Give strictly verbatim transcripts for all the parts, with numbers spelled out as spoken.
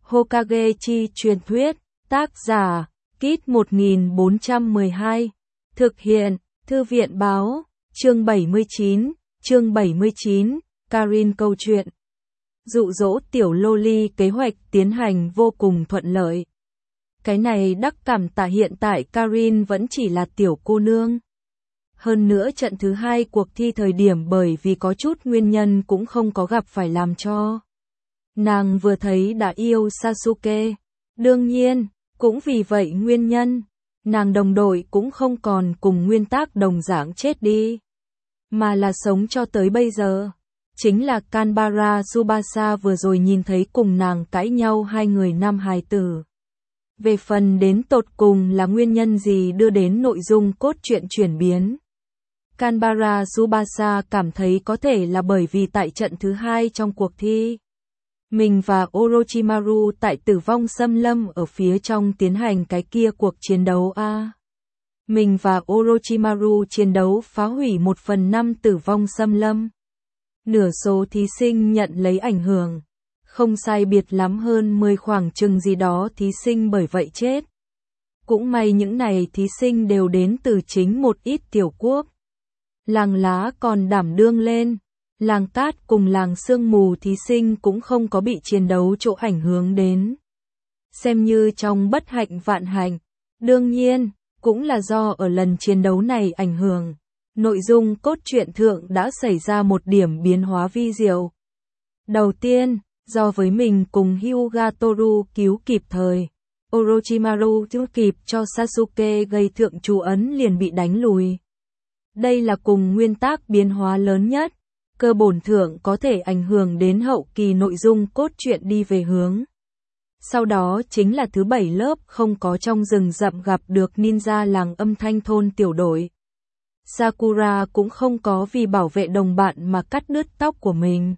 Hokage chi truyền thuyết, tác giả, Kit một nghìn bốn trăm mười hai, thực hiện, Thư viện báo, chương bảy mươi chín, chương bảy mươi chín, Karin câu chuyện. Dụ dỗ tiểu loli kế hoạch tiến hành vô cùng thuận lợi. Cái này đắc cảm tạ hiện tại Karin vẫn chỉ là tiểu cô nương. Hơn nữa trận thứ hai cuộc thi thời điểm bởi vì có chút nguyên nhân cũng không có gặp phải làm cho nàng vừa thấy đã yêu Sasuke. Đương nhiên, cũng vì vậy nguyên nhân, nàng đồng đội cũng không còn cùng nguyên tắc đồng dạng chết đi, mà là sống cho tới bây giờ. Chính là Kanbara Tsubasa vừa rồi nhìn thấy cùng nàng cãi nhau hai người nam hài tử. Về phần đến tột cùng là nguyên nhân gì đưa đến nội dung cốt truyện chuyển biến, Kanbara Tsubasa cảm thấy có thể là bởi vì tại trận thứ hai trong cuộc thi, mình và Orochimaru tại tử vong xâm lâm ở phía trong tiến hành cái kia cuộc chiến đấu a. À, mình và Orochimaru chiến đấu phá hủy một phần năm tử vong xâm lâm. Nửa số thí sinh nhận lấy ảnh hưởng, không sai biệt lắm hơn mười khoảng chừng gì đó thí sinh bởi vậy chết. Cũng may những này thí sinh đều đến từ chính một ít tiểu quốc. Làng lá còn đảm đương lên, làng cát cùng làng sương mù thí sinh cũng không có bị chiến đấu chỗ ảnh hưởng đến. Xem như trong bất hạnh vạn hạnh, đương nhiên, cũng là do ở lần chiến đấu này ảnh hưởng. Nội dung cốt truyện thượng đã xảy ra một điểm biến hóa vi diệu. Đầu tiên, do với mình cùng Hyuga Toru cứu kịp thời, Orochimaru chưa kịp cho Sasuke gây thượng chú ấn liền bị đánh lùi. Đây là cùng nguyên tắc biến hóa lớn nhất, cơ bổn thượng có thể ảnh hưởng đến hậu kỳ nội dung cốt truyện đi về hướng. Sau đó chính là thứ bảy lớp không có trong rừng rậm gặp được ninja làng âm thanh thôn tiểu đội. Sakura cũng không có vì bảo vệ đồng bạn mà cắt đứt tóc của mình.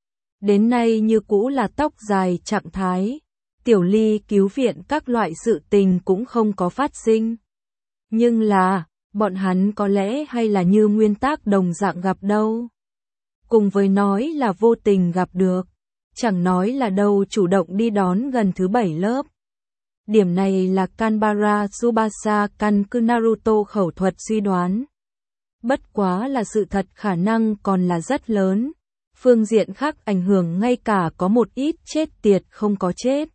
Đến nay như cũ là tóc dài trạng thái. Tiểu Ly cứu viện các loại sự tình cũng không có phát sinh. Nhưng là, bọn hắn có lẽ hay là như nguyên tắc đồng dạng gặp đâu. Cùng với nói là vô tình gặp được, chẳng nói là đâu chủ động đi đón gần thứ bảy lớp. Điểm này là Kanbara Tsubasa căn cứ Naruto khẩu thuật suy đoán. Bất quá là sự thật khả năng còn là rất lớn. Phương diện khác ảnh hưởng ngay cả có một ít chết tiệt không có chết.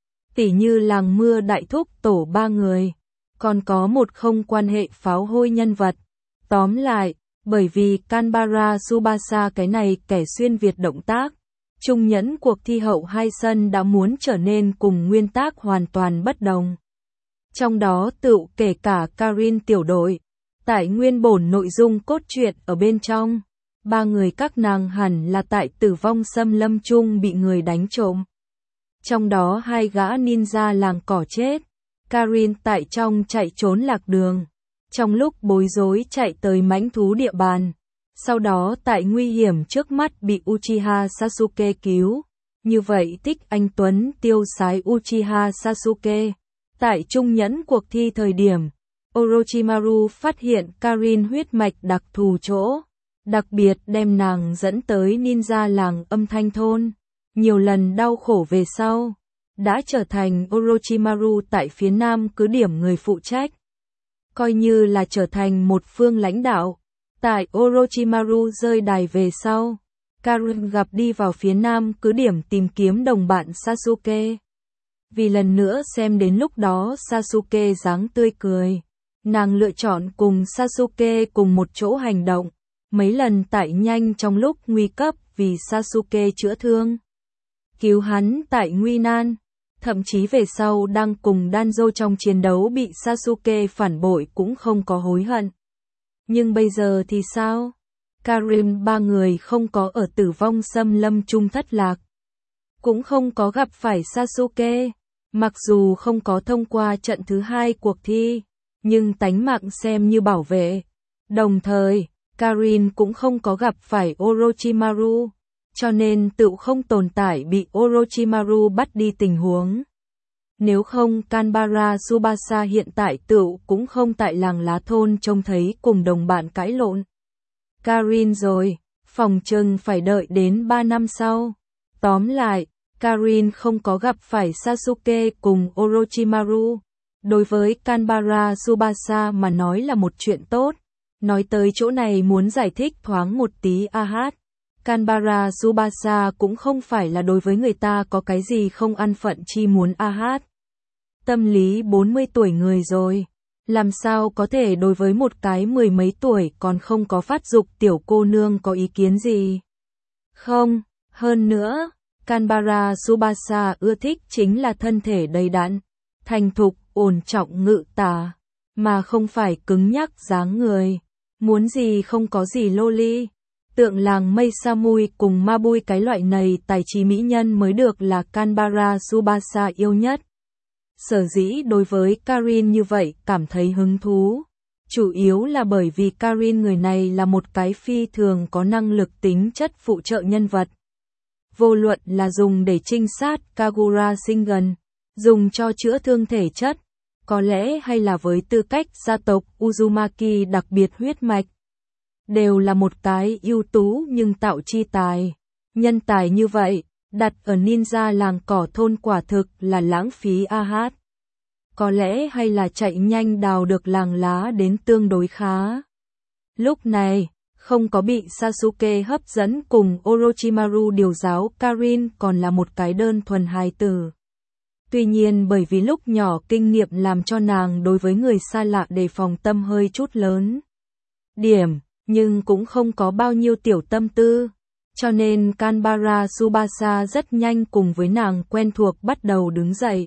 Tỉ như làng mưa đại thúc tổ ba người. Còn có một không quan hệ pháo hôi nhân vật. Tóm lại, bởi vì Kanbara Tsubasa cái này kẻ xuyên Việt động tác, trung nhẫn cuộc thi hậu hai sân đã muốn trở nên cùng nguyên tắc hoàn toàn bất đồng. Trong đó tựu kể cả Karin tiểu đội. Tại nguyên bổn nội dung cốt truyện ở bên trong, ba người các nàng hẳn là tại tử vong xâm lâm chung bị người đánh trộm. Trong đó hai gã ninja làng cỏ chết, Karin tại trong chạy trốn lạc đường, trong lúc bối rối chạy tới mãnh thú địa bàn, sau đó tại nguy hiểm trước mắt bị Uchiha Sasuke cứu. Như vậy Tích Anh Tuấn tiêu sái Uchiha Sasuke. Tại trung nhẫn cuộc thi thời điểm, Orochimaru phát hiện Karin huyết mạch đặc thù chỗ, đặc biệt đem nàng dẫn tới ninja làng âm thanh thôn. Nhiều lần đau khổ về sau, đã trở thành Orochimaru tại phía nam cứ điểm người phụ trách. Coi như là trở thành một phương lãnh đạo. Tại Orochimaru rơi đài về sau, Karin gặp đi vào phía nam cứ điểm tìm kiếm đồng bạn Sasuke. Vì lần nữa xem đến lúc đó Sasuke dáng tươi cười, nàng lựa chọn cùng Sasuke cùng một chỗ hành động, mấy lần tại nhanh trong lúc nguy cấp vì Sasuke chữa thương, cứu hắn tại nguy nan, thậm chí về sau đang cùng Danzo trong chiến đấu bị Sasuke phản bội cũng không có hối hận. Nhưng bây giờ thì sao? Karin ba người không có ở tử vong xâm lâm chung thất lạc, cũng không có gặp phải Sasuke, mặc dù không có thông qua trận thứ hai cuộc thi, nhưng tánh mạng xem như bảo vệ. Đồng thời, Karin cũng không có gặp phải Orochimaru, cho nên tự không tồn tại bị Orochimaru bắt đi tình huống. Nếu không Kanbara Tsubasa hiện tại tự cũng không tại làng lá thôn trông thấy cùng đồng bạn cãi lộn. Karin rồi, phòng chừng phải đợi đến ba năm sau. Tóm lại, Karin không có gặp phải Sasuke cùng Orochimaru. Đối với Kanbara Tsubasa mà nói là một chuyện tốt. Nói tới chỗ này muốn giải thích thoáng một tí a hát. Kanbara Tsubasa cũng không phải là đối với người ta có cái gì không ăn phận chi muốn a hát. Tâm lý bốn mươi tuổi người rồi. Làm sao có thể đối với một cái mười mấy tuổi còn không có phát dục tiểu cô nương có ý kiến gì? Không, hơn nữa, Kanbara Tsubasa ưa thích chính là thân thể đầy đặn, thành thục, ổn trọng ngự tả, mà không phải cứng nhắc dáng người. Muốn gì không có gì loli. Tượng làng mây Samui cùng Mabui cái loại này tài trí mỹ nhân mới được là Kanbara Tsubasa yêu nhất. Sở dĩ đối với Karin như vậy cảm thấy hứng thú. Chủ yếu là bởi vì Karin người này là một cái phi thường có năng lực tính chất phụ trợ nhân vật. Vô luận là dùng để trinh sát Kagura Shingen, dùng cho chữa thương thể chất, có lẽ hay là với tư cách gia tộc Uzumaki đặc biệt huyết mạch. Đều là một cái ưu tú nhưng tạo chi tài. Nhân tài như vậy, đặt ở ninja làng cỏ thôn quả thực là lãng phí a hát. Có lẽ hay là chạy nhanh đào được làng lá đến tương đối khá. Lúc này, không có bị Sasuke hấp dẫn cùng Orochimaru điều giáo, Karin còn là một cái đơn thuần hài tử. Tuy nhiên bởi vì lúc nhỏ kinh nghiệm làm cho nàng đối với người xa lạ đề phòng tâm hơi chút lớn. Điểm, nhưng cũng không có bao nhiêu tiểu tâm tư. Cho nên Kanbara Tsubasa rất nhanh cùng với nàng quen thuộc bắt đầu đứng dậy.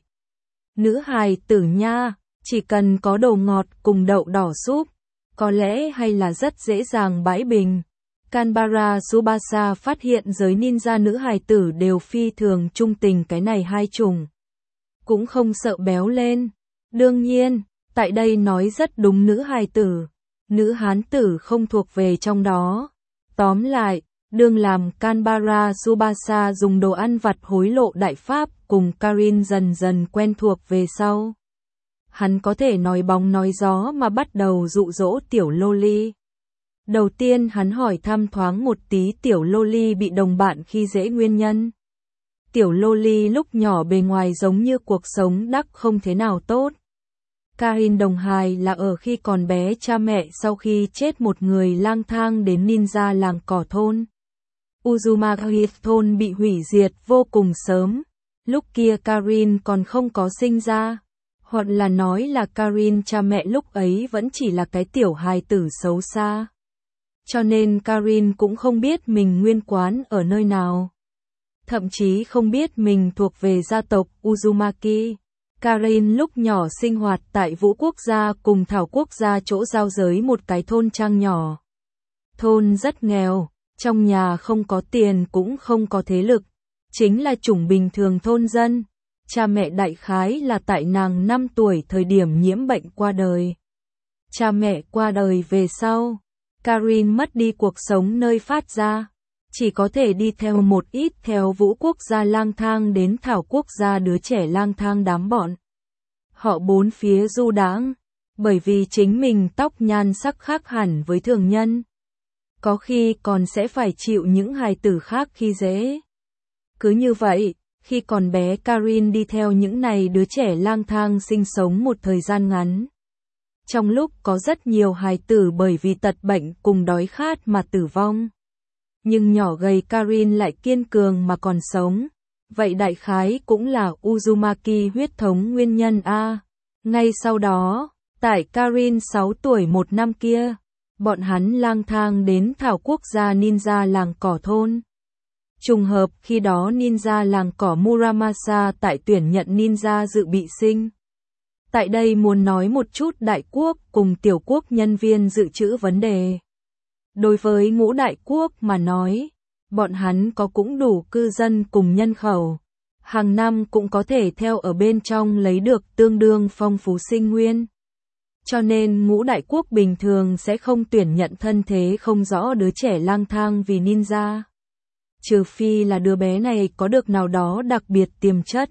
Nữ hài tử nha, chỉ cần có đồ ngọt cùng đậu đỏ súp, có lẽ hay là rất dễ dàng bãi bình. Kanbara Tsubasa phát hiện giới ninja nữ hài tử đều phi thường trung tình cái này hai chủng. Cũng không sợ béo lên. Đương nhiên, tại đây nói rất đúng nữ hài tử. Nữ hán tử không thuộc về trong đó. Tóm lại, đương làm Kanbara Tsubasa dùng đồ ăn vặt hối lộ đại pháp cùng Karin dần dần quen thuộc về sau. Hắn có thể nói bóng nói gió mà bắt đầu dụ dỗ tiểu loli. Đầu tiên hắn hỏi thăm thoáng một tí tiểu loli bị đồng bạn khi dễ nguyên nhân. Tiểu loli lúc nhỏ bề ngoài giống như cuộc sống đắc không thế nào tốt. Karin đồng hài là ở khi còn bé cha mẹ sau khi chết một người lang thang đến ninja làng cỏ thôn. Uzumaki thôn bị hủy diệt vô cùng sớm. Lúc kia Karin còn không có sinh ra. Hoặc là nói là Karin cha mẹ lúc ấy vẫn chỉ là cái tiểu hài tử xấu xa. Cho nên Karin cũng không biết mình nguyên quán ở nơi nào. Thậm chí không biết mình thuộc về gia tộc Uzumaki. Karin lúc nhỏ sinh hoạt tại Vũ Quốc gia cùng Thảo Quốc gia chỗ giao giới một cái thôn trang nhỏ. Thôn rất nghèo, trong nhà không có tiền cũng không có thế lực, chính là chủng bình thường thôn dân. Cha mẹ đại khái là tại nàng năm tuổi thời điểm nhiễm bệnh qua đời. Cha mẹ qua đời về sau, Karin mất đi cuộc sống nơi phát ra. Chỉ có thể đi theo một ít theo Vũ Quốc gia lang thang đến Thảo Quốc gia đứa trẻ lang thang đám bọn. Họ bốn phía du đãng, bởi vì chính mình tóc nhan sắc khác hẳn với thường nhân. Có khi còn sẽ phải chịu những hài tử khác khi dễ. Cứ như vậy, khi còn bé Karin đi theo những này đứa trẻ lang thang sinh sống một thời gian ngắn. Trong lúc có rất nhiều hài tử bởi vì tật bệnh cùng đói khát mà tử vong. Nhưng nhỏ gầy Karin lại kiên cường mà còn sống. Vậy đại khái cũng là Uzumaki huyết thống nguyên nhân a. Ngay sau đó, tại Karin sáu tuổi một năm kia, bọn hắn lang thang đến Thảo Quốc gia ninja làng cỏ thôn. Trùng hợp khi đó ninja làng cỏ Muramasa tại tuyển nhận ninja dự bị sinh. Tại đây muốn nói một chút đại quốc cùng tiểu quốc nhân viên dự trữ vấn đề. Đối với ngũ đại quốc mà nói, bọn hắn có cũng đủ cư dân cùng nhân khẩu. Hàng năm cũng có thể theo ở bên trong lấy được tương đương phong phú sinh nguyên. Cho nên ngũ đại quốc bình thường sẽ không tuyển nhận thân thế không rõ đứa trẻ lang thang vì ninja. Trừ phi là đứa bé này có được nào đó đặc biệt tiềm chất,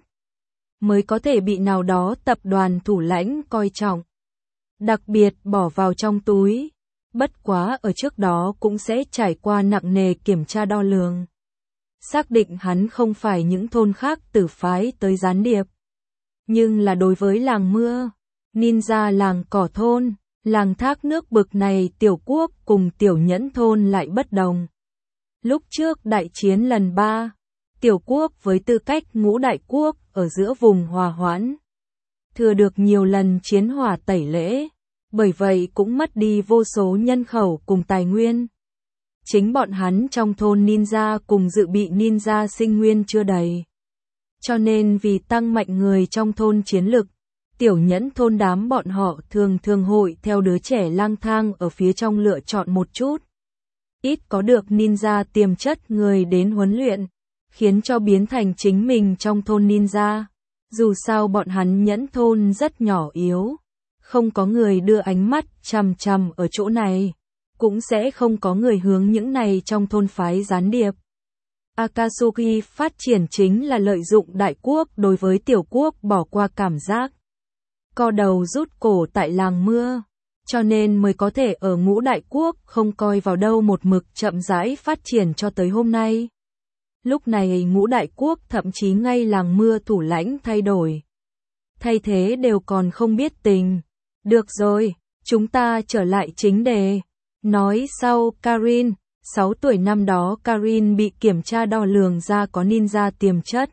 mới có thể bị nào đó tập đoàn thủ lãnh coi trọng. Đặc biệt bỏ vào trong túi. Bất quá ở trước đó cũng sẽ trải qua nặng nề kiểm tra đo lường. xác định hắn không phải những thôn khác tử phái tới gián điệp. Nhưng là đối với làng mưa, ninja làng cỏ thôn, làng thác nước bực này tiểu quốc cùng tiểu nhẫn thôn lại bất đồng. Lúc trước đại chiến lần ba, tiểu quốc với tư cách ngũ đại quốc ở giữa vùng hòa hoãn, thừa được nhiều lần chiến hỏa tẩy lễ, bởi vậy cũng mất đi vô số nhân khẩu cùng tài nguyên. Chính bọn hắn trong thôn ninja cùng dự bị ninja sinh nguyên chưa đầy. Cho nên vì tăng mạnh người trong thôn chiến lực, tiểu nhẫn thôn đám bọn họ thường thường hội theo đứa trẻ lang thang ở phía trong lựa chọn một chút. Ít có được ninja tiềm chất người đến huấn luyện, khiến cho biến thành chính mình trong thôn ninja. Dù sao bọn hắn nhẫn thôn rất nhỏ yếu, không có người đưa ánh mắt chằm chằm ở chỗ này, cũng sẽ không có người hướng những này trong thôn phái gián điệp. Akatsuki phát triển chính là lợi dụng đại quốc đối với tiểu quốc bỏ qua cảm giác co đầu rút cổ tại làng mưa, cho nên mới có thể ở ngũ đại quốc không coi vào đâu một mực chậm rãi phát triển cho tới hôm nay. Lúc này ngũ đại quốc thậm chí ngay làng mưa thủ lãnh thay đổi. Thay thế đều còn không biết tình. Được rồi, chúng ta trở lại chính đề. Nói sau Karin, sáu tuổi năm đó Karin bị kiểm tra đo lường ra có ninja tiềm chất.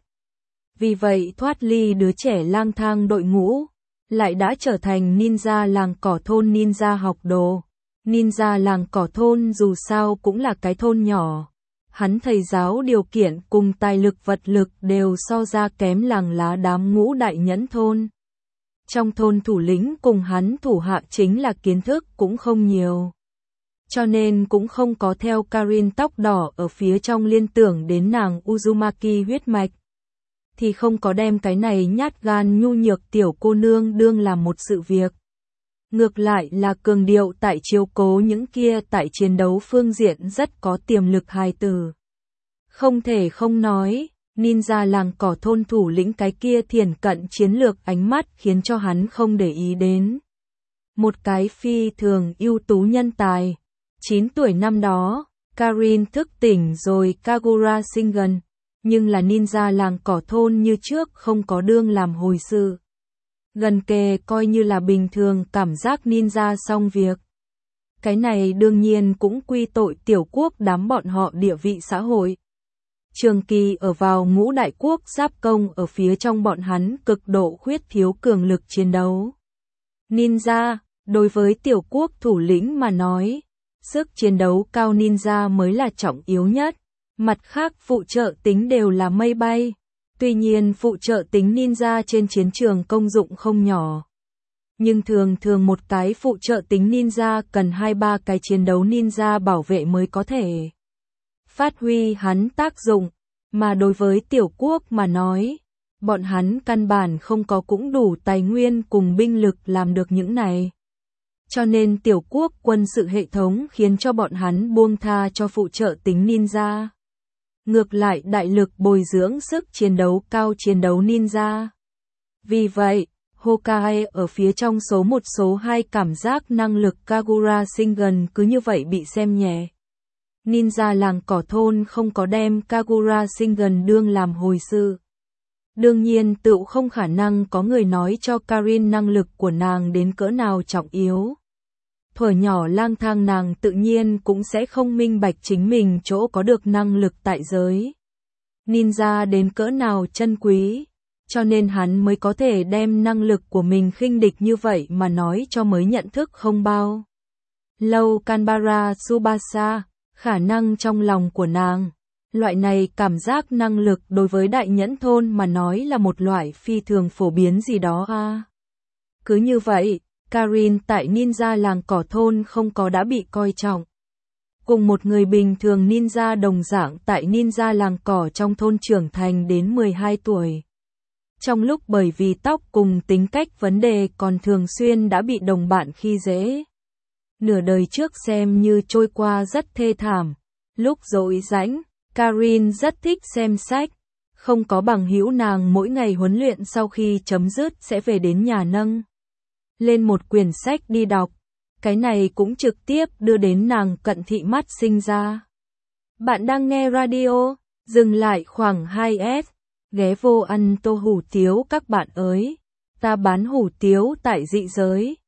Vì vậy thoát ly đứa trẻ lang thang đội ngũ, lại đã trở thành ninja làng cỏ thôn ninja học đồ. Ninja làng cỏ thôn dù sao cũng là cái thôn nhỏ. Hắn thầy giáo điều kiện cùng tài lực vật lực đều so ra kém làng lá đám ngũ đại nhẫn thôn. Trong thôn thủ lĩnh cùng hắn thủ hạ chính là kiến thức cũng không nhiều. Cho nên cũng không có theo Karin tóc đỏ ở phía trong liên tưởng đến nàng Uzumaki huyết mạch. Thì không có đem cái này nhát gan nhu nhược tiểu cô nương đương làm một sự việc. Ngược lại là cường điệu tại chiếu cố những kia tại chiến đấu phương diện rất có tiềm lực hài tử. Không thể không nói, ninja làng cỏ thôn thủ lĩnh cái kia thiển cận chiến lược ánh mắt khiến cho hắn không để ý đến. Một cái phi thường ưu tú nhân tài. chín tuổi năm đó, Karin thức tỉnh rồi Kagura sinh gần, nhưng là ninja làng cỏ thôn như trước không có đương làm hồi sự. Gần kề coi như là bình thường cảm giác ninja xong việc. Cái này đương nhiên cũng quy tội tiểu quốc đám bọn họ địa vị xã hội. Trường kỳ ở vào ngũ đại quốc giáp công ở phía trong bọn hắn cực độ khuyết thiếu cường lực chiến đấu. Ninja, đối với tiểu quốc thủ lĩnh mà nói, sức chiến đấu cao ninja mới là trọng yếu nhất, mặt khác phụ trợ tính đều là mây bay. Tuy nhiên phụ trợ tính ninja trên chiến trường công dụng không nhỏ. Nhưng thường thường một cái phụ trợ tính ninja cần hai ba cái chiến đấu ninja bảo vệ mới có thể phát huy hắn tác dụng, mà đối với tiểu quốc mà nói, bọn hắn căn bản không có cũng đủ tài nguyên cùng binh lực làm được những này. Cho nên tiểu quốc quân sự hệ thống khiến cho bọn hắn buông tha cho phụ trợ tính ninja. Ngược lại đại lực bồi dưỡng sức chiến đấu cao chiến đấu ninja. Vì vậy, Hokage ở phía trong số một số hai cảm giác năng lực Kagura sinh gần cứ như vậy bị xem nhẹ. Ninja làng cỏ thôn không có đem Kagura sinh gần đương làm hồi sự. Đương nhiên tự không khả năng có người nói cho Karin năng lực của nàng đến cỡ nào trọng yếu. Thuở nhỏ lang thang nàng tự nhiên cũng sẽ không minh bạch chính mình chỗ có được năng lực tại giới. Ninja đến cỡ nào chân quý, cho nên hắn mới có thể đem năng lực của mình khinh địch như vậy mà nói cho mới nhận thức không bao lâu Kanbara Tsubasa, khả năng trong lòng của nàng. Loại này cảm giác năng lực đối với đại nhẫn thôn mà nói là một loại phi thường phổ biến gì đó a. À. Cứ như vậy, Karin tại ninja làng cỏ thôn không có đã bị coi trọng. Cùng một người bình thường ninja đồng dạng tại ninja làng cỏ trong thôn trưởng thành đến mười hai tuổi. Trong lúc bởi vì tóc cùng tính cách vấn đề còn thường xuyên đã bị đồng bạn khi dễ. Nửa đời trước xem như trôi qua rất thê thảm. Lúc rỗi rãnh, Karin rất thích xem sách. Không có bằng hữu nàng mỗi ngày huấn luyện sau khi chấm dứt sẽ về đến nhà nâng lên một quyển sách đi đọc. Cái này cũng trực tiếp đưa đến nàng cận thị mắt sinh ra. Bạn đang nghe radio Dừng lại khoảng hai s, ghé vô ăn tô hủ tiếu các bạn ơi. Ta bán hủ tiếu tại dị giới.